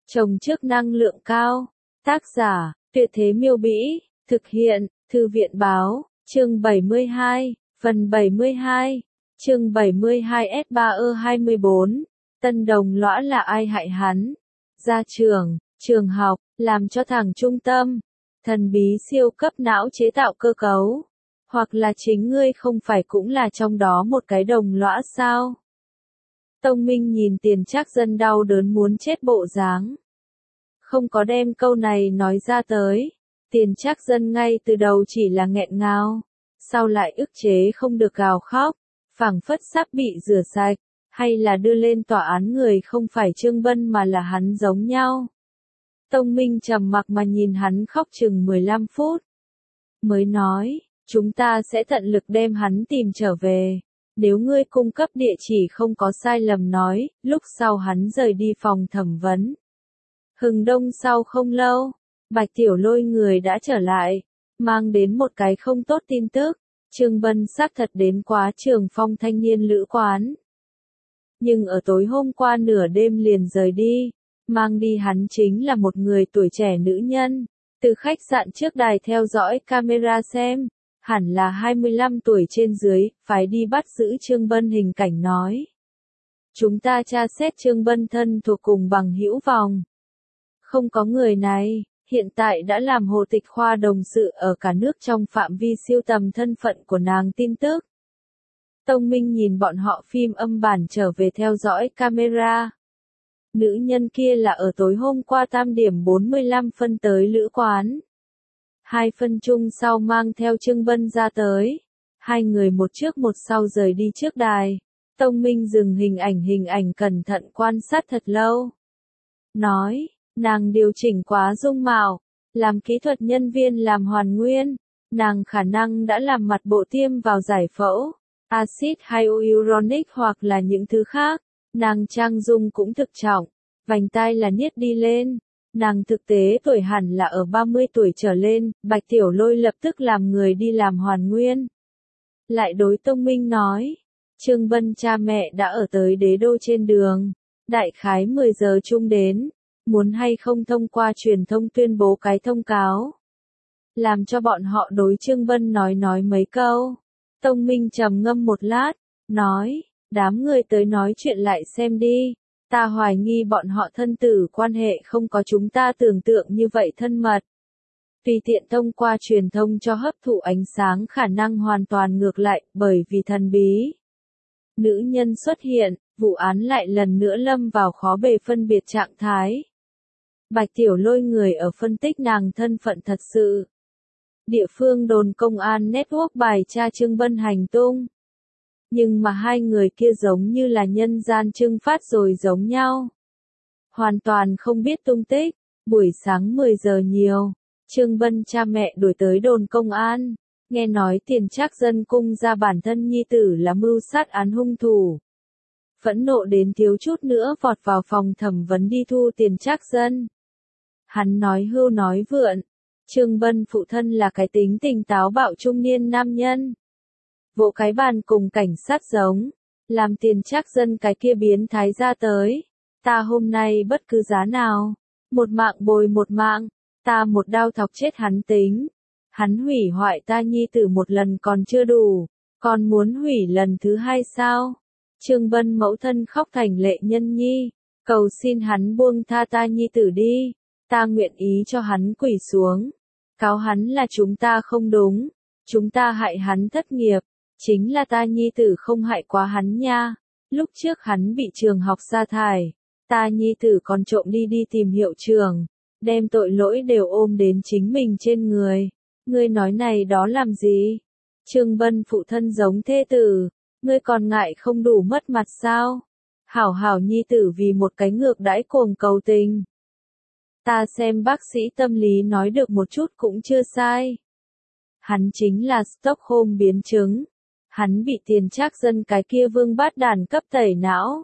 Trồng trước năng lượng cao. Tác giả, Tuyệt Thế Miêu Bĩ. Thực hiện, Thư viện Báo. Chương 72. Phần 72. Chương 72 S3E24. Tân đồng lõa là ai hại hắn? Ra trường, trường học, làm cho thằng trung tâm. Thần bí siêu cấp não chế tạo cơ cấu. Hoặc là chính ngươi không phải cũng là trong đó một cái đồng lõa sao? Tông Minh nhìn Tiền Trác Dân đau đớn muốn chết bộ dáng. Không có đem câu này nói ra tới. Tiền Trác Dân ngay từ đầu chỉ là nghẹn ngào. Sau lại ức chế không được gào khóc. Phảng phất sắp bị rửa sạch. Hay là đưa lên tòa án người không phải Trương Bân mà là hắn giống nhau. Tông Minh trầm mặc mà nhìn hắn khóc chừng 15 phút. Mới nói, chúng ta sẽ tận lực đem hắn tìm trở về. Nếu ngươi cung cấp địa chỉ không có sai lầm nói, lúc sau hắn rời đi phòng thẩm vấn. Hừng đông sau không lâu, Bạch Tiểu Lôi người đã trở lại, mang đến một cái không tốt tin tức. Trương Bân xác thật đến quá Trường Phong thanh niên lữ quán. Nhưng ở tối hôm qua nửa đêm liền rời đi, mang đi hắn chính là một người tuổi trẻ nữ nhân. Từ khách sạn trước đài theo dõi camera xem, hẳn là 25 tuổi trên dưới, phải đi bắt giữ Trương Bân hình cảnh nói. Chúng ta tra xét Trương Bân thân thuộc cùng bằng hữu vòng. Không có người này, hiện tại đã làm hồ tịch khoa đồng sự ở cả nước trong phạm vi siêu tầm thân phận của nàng tin tức. Tông Minh nhìn bọn họ phim âm bản trở về theo dõi camera. Nữ nhân kia là ở tối hôm qua 8 điểm 45 phân tới lữ quán. 2 phân chung sau mang theo Trương Bân ra tới. Hai người một trước một sau rời đi trước đài. Tông Minh dừng hình ảnh cẩn thận quan sát thật lâu. Nói, nàng điều chỉnh quá dung mạo, làm kỹ thuật nhân viên làm hoàn nguyên. Nàng khả năng đã làm mặt bộ tiêm vào giải phẫu, axit hyaluronic hoặc là những thứ khác. Nàng trang dung cũng thực trọng, vành tai là niết đi lên. Nàng thực tế tuổi hẳn là ở 30 tuổi trở lên, Bạch Tiểu Lôi lập tức làm người đi làm hoàn nguyên. Lại đối Tông Minh nói, Trương Bân cha mẹ đã ở tới Đế Đô trên đường, đại khái 10 giờ chung đến, muốn hay không thông qua truyền thông tuyên bố cái thông cáo. Làm cho bọn họ đối Trương Bân nói mấy câu. Tông Minh trầm ngâm một lát, nói, đám người tới nói chuyện lại xem đi. Ta hoài nghi bọn họ thân tử quan hệ không có chúng ta tưởng tượng như vậy thân mật. Tùy tiện thông qua truyền thông cho hấp thụ ánh sáng khả năng hoàn toàn ngược lại, bởi vì thần bí. Nữ nhân xuất hiện, vụ án lại lần nữa lâm vào khó bề phân biệt trạng thái. Bạch Tiểu Lôi người ở phân tích nàng thân phận thật sự. Địa phương đồn công an network bài tra Trương Bân hành tung. Nhưng mà hai người kia giống như là nhân gian trưng phát rồi giống nhau. Hoàn toàn không biết tung tích. Buổi sáng 10 giờ nhiều, Trương Bân cha mẹ đuổi tới đồn công an. Nghe nói Tiền Trác Dân cung ra bản thân nhi tử là mưu sát án hung thủ. Phẫn nộ đến thiếu chút nữa vọt vào phòng thẩm vấn đi thu Tiền Trác Dân. Hắn nói hưu nói vượn. Trương Bân phụ thân là cái tính tình táo bạo trung niên nam nhân. Vỗ cái bàn cùng cảnh sát giống, làm Tiền Trác Dân cái kia biến thái ra tới. Ta hôm nay bất cứ giá nào, một mạng bồi một mạng, ta một đao thọc chết hắn tính. Hắn hủy hoại ta nhi tử một lần còn chưa đủ, còn muốn hủy lần thứ hai sao? Trương Bân mẫu thân khóc thành lệ nhân nhi, cầu xin hắn buông tha ta nhi tử đi, ta nguyện ý cho hắn quỳ xuống. Cáo hắn là chúng ta không đúng, chúng ta hại hắn thất nghiệp. Chính là ta nhi tử không hại quá hắn nha. Lúc trước hắn bị trường học sa thải, ta nhi tử còn trộm đi tìm hiệu trưởng, đem tội lỗi đều ôm đến chính mình trên người. Ngươi nói này đó làm gì? Trương Bân phụ thân giống thê tử, ngươi còn ngại không đủ mất mặt sao? Hảo hảo nhi tử vì một cái ngược đãi cuồng cầu tình. Ta xem bác sĩ tâm lý nói được một chút cũng chưa sai. Hắn chính là Stockholm biến chứng. Hắn bị Tiền Trác Dân cái kia vương bát đàn cấp tẩy não.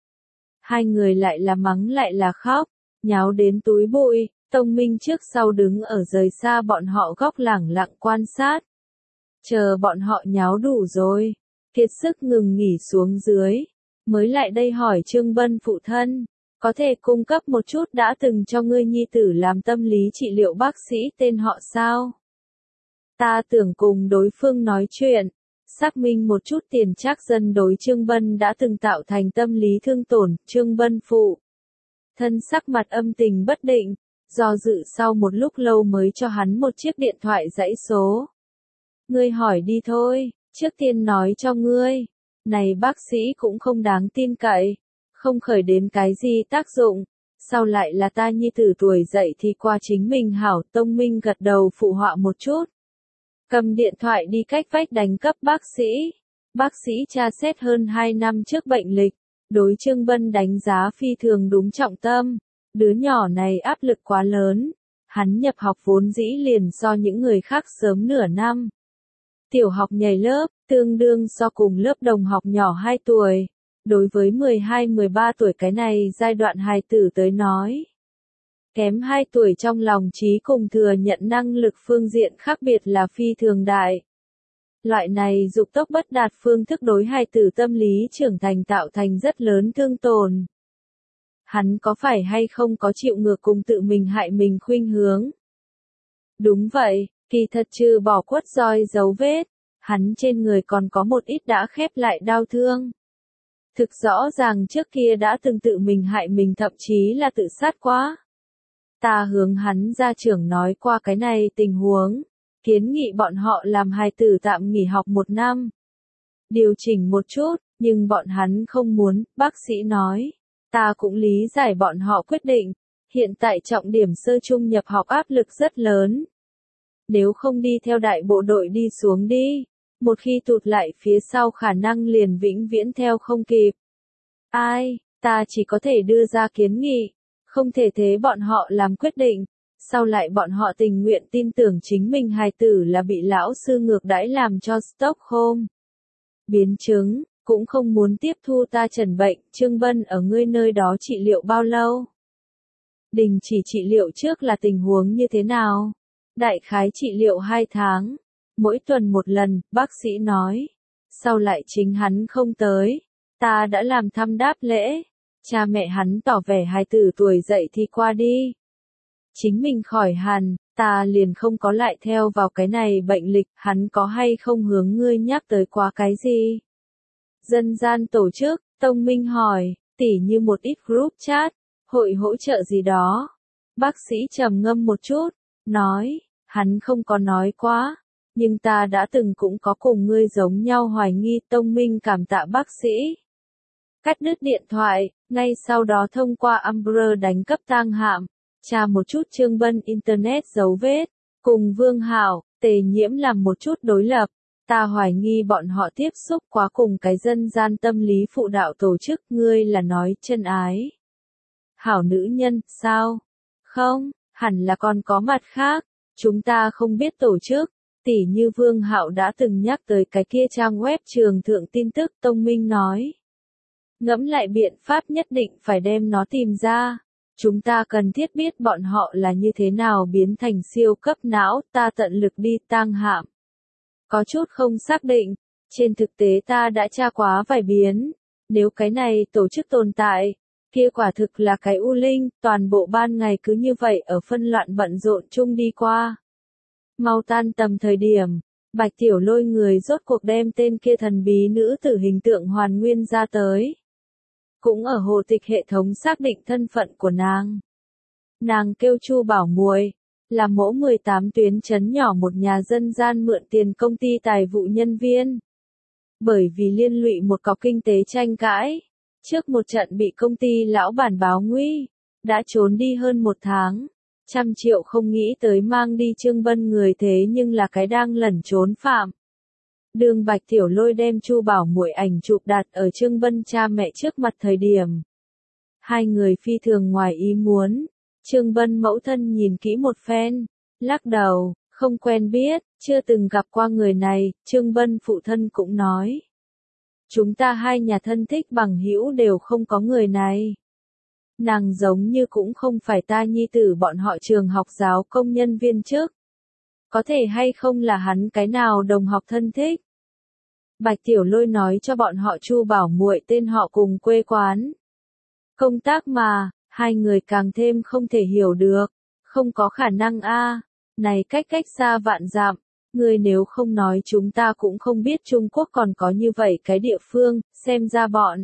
Hai người lại là mắng lại là khóc, nháo đến túi bụi. Tông Minh trước sau đứng ở rời xa bọn họ góc lẳng lặng quan sát. Chờ bọn họ nháo đủ rồi, kiệt sức ngừng nghỉ xuống dưới, mới lại đây hỏi Trương Bân phụ thân. Có thể cung cấp một chút đã từng cho ngươi nhi tử làm tâm lý trị liệu bác sĩ tên họ sao? Ta tưởng cùng đối phương nói chuyện, xác minh một chút tiền trác dân đối Trương Bân đã từng tạo thành tâm lý thương tổn, Trương Bân phụ. Thân sắc mặt âm tình bất định, do dự sau một lúc lâu mới cho hắn một chiếc điện thoại dãy số. Ngươi hỏi đi thôi, trước tiên nói cho ngươi, này bác sĩ cũng không đáng tin cậy, không khởi đến cái gì tác dụng, sau lại là ta nhi tử tuổi dậy thì qua chính mình hảo. Tông Minh gật đầu phụ họa một chút. Cầm điện thoại đi cách vách đánh cấp bác sĩ. Bác sĩ tra xét hơn 2 năm trước bệnh lịch, đối Trương Bân đánh giá phi thường đúng trọng tâm. Đứa nhỏ này áp lực quá lớn, hắn nhập học vốn dĩ liền so những người khác sớm nửa năm. Tiểu học nhảy lớp, tương đương so cùng lớp đồng học nhỏ 2 tuổi. Đối với 12-13 tuổi cái này giai đoạn hài tử tới nói, kém 2 tuổi trong lòng trí cùng thừa nhận năng lực phương diện khác biệt là phi thường đại. Loại này dục tốc bất đạt phương thức đối hài tử tâm lý trưởng thành tạo thành rất lớn thương tổn. Hắn có phải hay không có chịu ngược cùng tự mình hại mình khuynh hướng? Đúng vậy, kỳ thật trừ bỏ quất roi dấu vết, hắn trên người còn có một ít đã khép lại đau thương. Thực rõ ràng trước kia đã từng tự mình hại mình, thậm chí là tự sát quá. Ta hướng hắn gia trưởng nói qua cái này tình huống, kiến nghị bọn họ làm hài tử tạm nghỉ học 1 năm. Điều chỉnh một chút, nhưng bọn hắn không muốn, bác sĩ nói. Ta cũng lý giải bọn họ quyết định, hiện tại trọng điểm sơ trung nhập học áp lực rất lớn. Nếu không đi theo đại bộ đội đi xuống đi, một khi tụt lại phía sau khả năng liền vĩnh viễn theo không kịp. Ai, ta chỉ có thể đưa ra kiến nghị, không thể thế bọn họ làm quyết định, sau lại bọn họ tình nguyện tin tưởng chính mình hài tử là bị lão sư ngược đãi làm cho Stockholm biến chứng, cũng không muốn tiếp thu ta trần bệnh. Trương Bân ở ngươi nơi đó trị liệu bao lâu? Đình chỉ trị liệu trước là tình huống như thế nào? Đại khái trị liệu 2 tháng, mỗi tuần 1 lần, bác sĩ nói. Sau lại chính hắn không tới, ta đã làm thăm đáp lễ, cha mẹ hắn tỏ vẻ hài tử tuổi dậy thì qua đi. Chính mình khỏi hẳn, ta liền không có lại theo vào cái này bệnh lịch. Hắn có hay không hướng ngươi nhắc tới quá cái gì? Dân gian tổ chức, Tông Minh hỏi, tỉ như một ít group chat, hội hỗ trợ gì đó. Bác sĩ trầm ngâm một chút, nói, hắn không có nói quá, nhưng ta đã từng cũng có cùng ngươi giống nhau hoài nghi. Tông Minh cảm tạ bác sĩ. Cắt đứt điện thoại, ngay sau đó thông qua Umbrella đánh cấp tang hạm, tra một chút Trương Bân internet dấu vết, cùng Vương Hảo, Tề Nhiễm làm một chút đối lập. Ta hoài nghi bọn họ tiếp xúc quá cùng cái dân gian tâm lý phụ đạo tổ chức. Ngươi là nói chân ái hảo nữ nhân, sao? Không, hẳn là còn có mặt khác, chúng ta không biết tổ chức. Tỉ như Vương Hạo đã từng nhắc tới cái kia trang web trường thượng tin tức. Tông Minh nói, ngẫm lại biện pháp nhất định phải đem nó tìm ra. Chúng ta cần thiết biết bọn họ là như thế nào biến thành siêu cấp não. Ta tận lực đi tang hạm. Có chút không xác định, trên thực tế ta đã tra quá vài biến. Nếu cái này tổ chức tồn tại, kia quả thực là cái u linh, toàn bộ ban ngày cứ như vậy ở phân loạn bận rộn chung đi qua. Mau tan tầm thời điểm, Bạch Tiểu Lôi người rốt cuộc đem tên kia thần bí nữ tử hình tượng hoàn nguyên ra tới. Cũng ở hồ tịch hệ thống xác định thân phận của nàng. Nàng kêu Chu Bảo Muội, là mỗ 18 tuyến trấn nhỏ một nhà dân gian mượn tiền công ty tài vụ nhân viên. Bởi vì liên lụy một cọc kinh tế tranh cãi, trước một trận bị công ty lão bản báo nguy, đã trốn đi hơn 1 tháng. 100 triệu không nghĩ tới mang đi Trương Bân người, thế nhưng là cái đang lẩn trốn phạm. Đường Bạch Tiểu Lôi đem Chu Bảo Muội ảnh chụp đặt ở Trương Bân cha mẹ trước mặt thời điểm. Hai người phi thường ngoài ý muốn. Trương Bân mẫu thân nhìn kỹ một phen, lắc đầu, không quen biết, chưa từng gặp qua người này. Trương Bân phụ thân cũng nói, chúng ta hai nhà thân thích bằng hữu đều không có người này. Nàng giống như cũng không phải ta nhi tử bọn họ trường học giáo công nhân viên trước. Có thể hay không là hắn cái nào đồng học thân thích. Bạch Tiểu Lôi nói cho bọn họ Chu Bảo Muội tên họ cùng quê quán. Công tác mà, Hai người càng thêm không thể hiểu được. Không có khả năng a. Này cách xa vạn dặm. Ngươi nếu không nói chúng ta cũng không biết Trung Quốc còn có như vậy cái địa phương, xem ra bọn.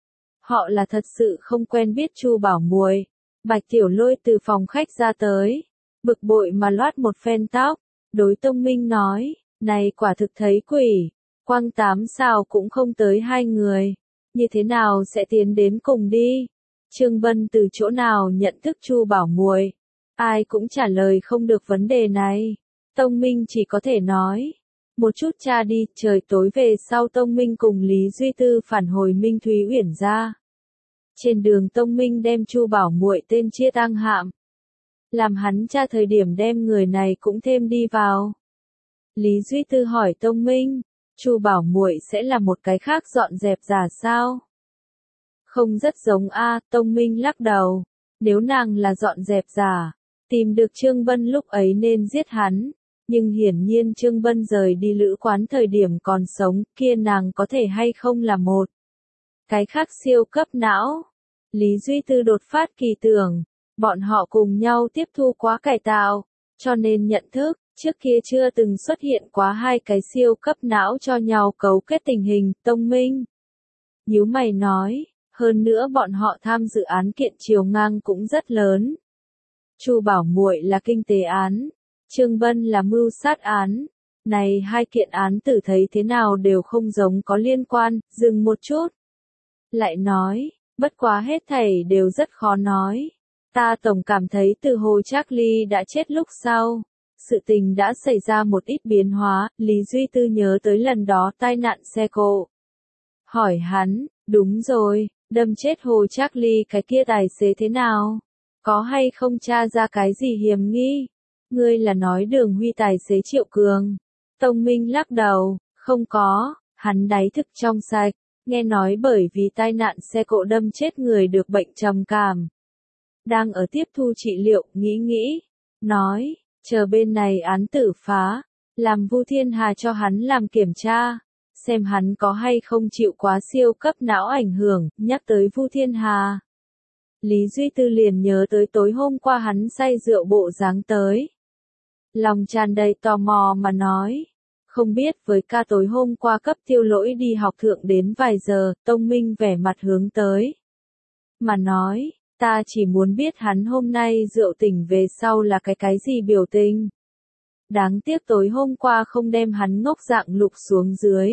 Họ là thật sự không quen biết Chu Bảo Muội. Bạch Tiểu Lôi từ phòng khách ra tới. Bực bội mà loát một phen tóc. Đối Tông Minh nói, này quả thực thấy quỷ. Quang 8 sao cũng không tới hai người. Như thế nào sẽ tiến đến cùng đi? Trương Bân từ chỗ nào nhận thức Chu Bảo Muội? Ai cũng trả lời không được vấn đề này. Tông Minh chỉ có thể nói. Một chút cha đi, trời tối về sau Tông Minh cùng Lý Duy Tư phản hồi Minh Thúy Uyển ra. Trên đường Tông Minh đem Chu Bảo Muội tên chia tang hạm. Làm hắn cha thời điểm đem người này cũng thêm đi vào. Lý Duy Tư hỏi Tông Minh, Chu Bảo Muội sẽ là một cái khác dọn dẹp giả sao? Không rất giống a. Tông Minh lắc đầu. Nếu nàng là dọn dẹp giả, tìm được Trương Bân lúc ấy nên giết hắn. Nhưng hiển nhiên Trương Bân rời đi lữ quán thời điểm còn sống, kia nàng có thể hay không là một cái khác siêu cấp não. Lý Duy Tư đột phát kỳ tưởng, bọn họ cùng nhau tiếp thu quá cải tạo, cho nên nhận thức, trước kia chưa từng xuất hiện quá hai cái siêu cấp não cho nhau cấu kết tình hình. Tông Minh nhíu mày nói, hơn nữa bọn họ tham dự án kiện chiều ngang cũng rất lớn. Chu Bảo Muội là kinh tế án, Trương Bân là mưu sát án. Này hai kiện án tử thấy thế nào đều không giống có liên quan. Dừng một chút. Lại nói, bất quá hết thảy đều rất khó nói. Ta tổng cảm thấy từ hồi Charlie đã chết lúc sau, sự tình đã xảy ra một ít biến hóa. Lý Duy Tư nhớ tới lần đó tai nạn xe cộ. Hỏi hắn, đúng rồi, đâm chết hồi Charlie cái kia tài xế thế nào? Có hay không tra ra cái gì hiểm nghi? Ngươi là nói Đường Huy tài xế Triệu Cường. Tông Minh lắc đầu, không có, hắn đáy thực trong sạch, nghe nói bởi vì tai nạn xe cộ đâm chết người được bệnh trầm cảm. Đang ở tiếp thu trị liệu, nghĩ, nói, chờ bên này án tử phá, làm Vu Thiên Hà cho hắn làm kiểm tra, xem hắn có hay không chịu quá siêu cấp não ảnh hưởng. Nhắc tới Vu Thiên Hà, Lý Duy Tư liền nhớ tới tối hôm qua hắn say rượu bộ dáng tới. Lòng tràn đầy tò mò mà nói, không biết với ca tối hôm qua cấp Tiêu Lỗi đi học thượng đến vài giờ. Tông Minh vẻ mặt hướng tới mà nói, ta chỉ muốn biết hắn hôm nay rượu tỉnh về sau là cái gì biểu tình. Đáng tiếc tối hôm qua không đem hắn ngốc dạng lục xuống dưới.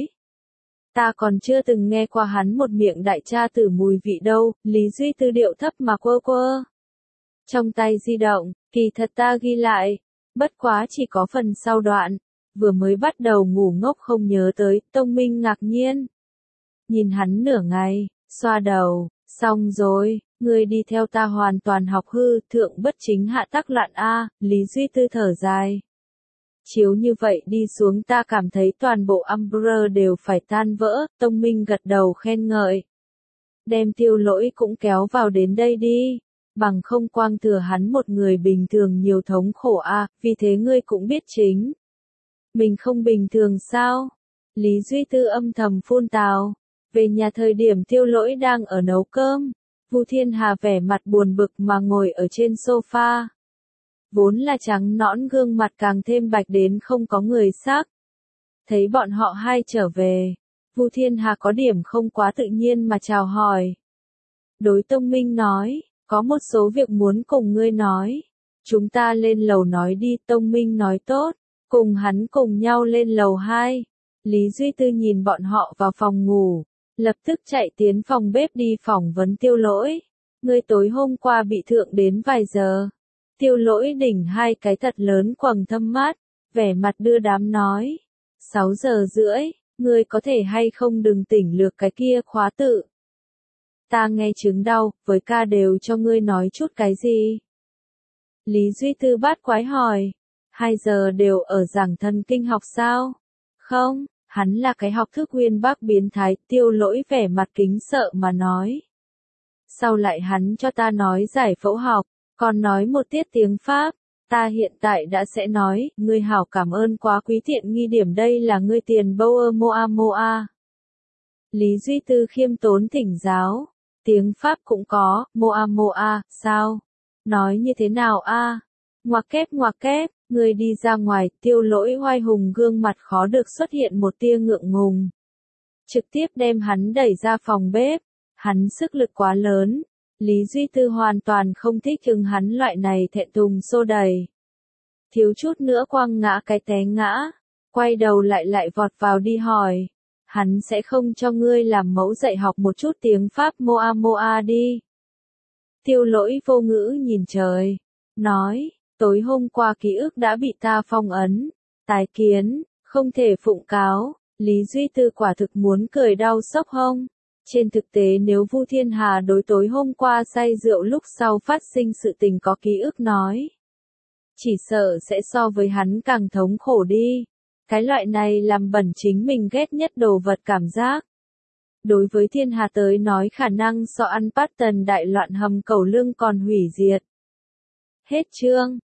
Ta còn chưa từng nghe qua hắn một miệng đại tra tử mùi vị đâu. Lý Duy Tư điệu thấp mà quơ. Trong tay di động, kỳ thật ta ghi lại, bất quá chỉ có phần sau đoạn, vừa mới bắt đầu ngủ ngốc không nhớ tới. Tông Minh ngạc nhiên, nhìn hắn nửa ngày, xoa đầu, xong rồi, ngươi đi theo ta hoàn toàn học hư, thượng bất chính hạ tắc loạn a. Lý Duy Tư thở dài. Chiếu như vậy đi xuống ta cảm thấy toàn bộ Umbrella đều phải tan vỡ. Tông Minh gật đầu khen ngợi. Đem Tiêu Lỗi cũng kéo vào đến đây đi. Bằng không quang thừa hắn một người bình thường nhiều thống khổ a. Vì thế ngươi cũng biết chính mình không bình thường sao? Lý Duy Tư âm thầm phun tào. Về nhà thời điểm Tiêu Lỗi đang ở nấu cơm, Vu Thiên Hà vẻ mặt buồn bực mà ngồi ở trên sofa. Vốn là trắng nõn gương mặt càng thêm bạch đến không có người sắc. Thấy bọn họ hai trở về, Vu Thiên Hà có điểm không quá tự nhiên mà chào hỏi. Đối Tông Minh nói, có một số việc muốn cùng ngươi nói. Chúng ta lên lầu nói đi. Tông Minh nói tốt, cùng hắn cùng nhau lên lầu 2. Lý Duy Tư nhìn bọn họ vào phòng ngủ, lập tức chạy tiến phòng bếp đi phỏng vấn Tiêu Lỗi. Ngươi tối hôm qua bị thượng đến vài giờ? Tiêu Lỗi đỉnh hai cái thật lớn quầng thâm mắt, vẻ mặt đưa đám nói. 6 giờ rưỡi, ngươi có thể hay không đừng tỉnh lược cái kia khóa tự. Ta nghe chứng đau, với ca đều cho ngươi nói chút cái gì? Lý Duy Tư bát quái hỏi, 2 giờ đều ở giảng thần kinh học sao? Không, hắn là cái học thức uyên bác biến thái. Tiêu Lỗi vẻ mặt kính sợ mà nói. Sau lại hắn cho ta nói giải phẫu học, còn nói một tiết tiếng Pháp. Ta hiện tại đã sẽ nói, ngươi hảo cảm ơn quá quý tiện nghi điểm đây là ngươi tiền Boer Moa Moa. Lý Duy Tư khiêm tốn thỉnh giáo. Tiếng Pháp cũng có, moa, sao? Nói như thế nào a? Ngoặc kép, người đi ra ngoài, Tiêu Lỗi oai hùng gương mặt khó được xuất hiện một tia ngượng ngùng. Trực tiếp đem hắn đẩy ra phòng bếp, hắn sức lực quá lớn, Lý Duy Tư hoàn toàn không thích hắn loại này thẹn thùng xô đẩy. Thiếu chút nữa quăng ngã cái té ngã, quay đầu lại vọt vào đi hỏi, hắn sẽ không cho ngươi làm mẫu dạy học một chút tiếng Pháp moa đi. Tiêu Lỗi vô ngữ nhìn trời, nói, tối hôm qua ký ức đã bị ta phong ấn, tái kiến, không thể phụng cáo. Lý Duy Tư quả thực muốn cười đau sốc hông. Trên thực tế nếu Vu Thiên Hà đối tối hôm qua say rượu lúc sau phát sinh sự tình có ký ức nói, chỉ sợ sẽ so với hắn càng thống khổ đi. Cái loại này làm bẩn chính mình ghét nhất đồ vật cảm giác. Đối với Thiên Hà tới nói khả năng so ăn Patton đại loạn hầm cẩu lương còn hủy diệt. Hết chương.